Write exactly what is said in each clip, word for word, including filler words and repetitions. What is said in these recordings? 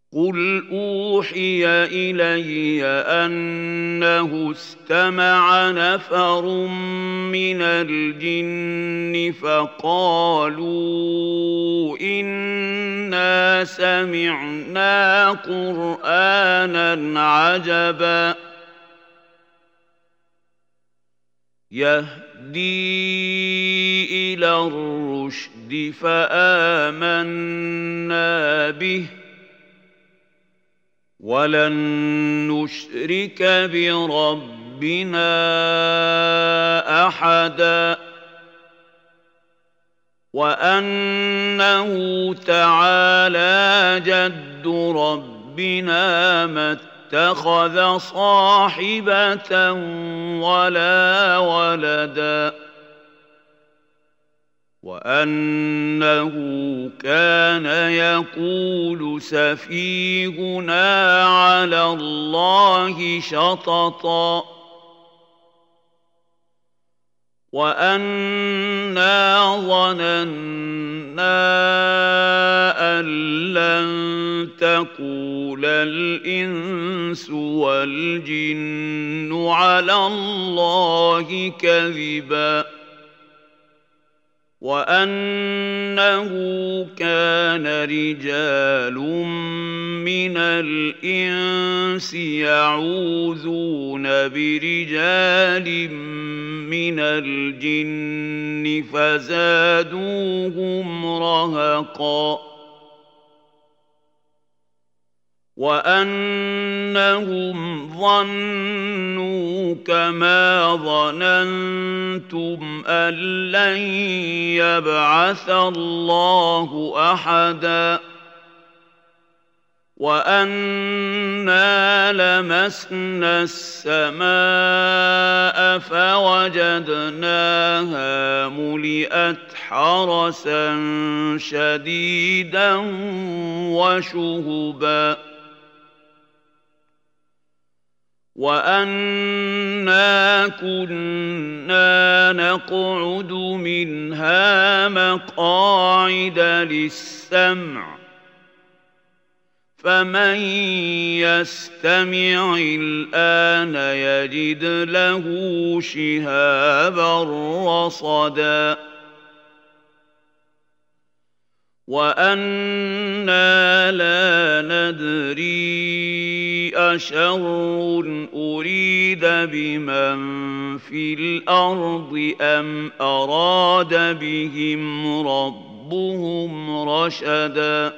قل أوحي إلي أنه استمع نفر من الجن فقالوا إنا سمعنا قرآنا عجبا يهدي إلى الرشد فآمنا به ولن نشرك بربنا أحدا وأنه تعالى جد ربنا ما اتخذ صاحبة ولا ولدا وأنه كان يقول سفيهنا على الله شططا وأنا ظننا أن لن تقول الإنس والجن على الله كذبا وأنه كان رجال من الإنس يعوذون برجال من الجن فزادوهم رهقا وأنهم ظنوا كما ظننتم أن لن يبعث الله أحدا وأنا لمسنا السماء فوجدناها ملئت حرسا شديدا وشهبا وأنا كنا نقعد منها مقاعد للسمع فمن يستمع الآن يجد له شهابا رصدا وأنا لا ندري أشر أريد بمن في الأرض أم أراد بهم ربهم رشدا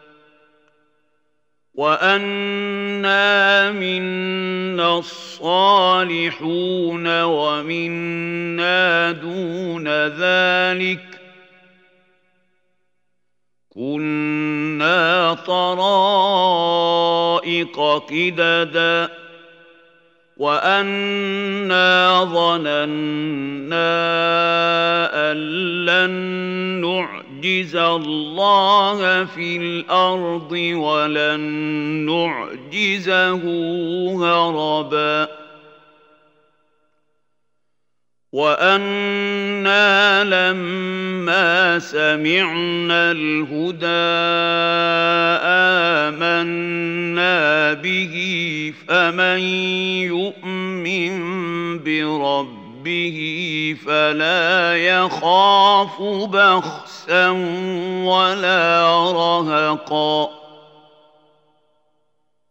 وأنا منا الصالحون ومنا دون ذلك كنا طرائق قددا وأنا ظننا أن لن نعجز الله في الأرض ولن نعجزه هربا وأنا لما سمعنا الهدى آمنا به فمن يؤمن بربه فلا يخاف بخسا ولا رهقا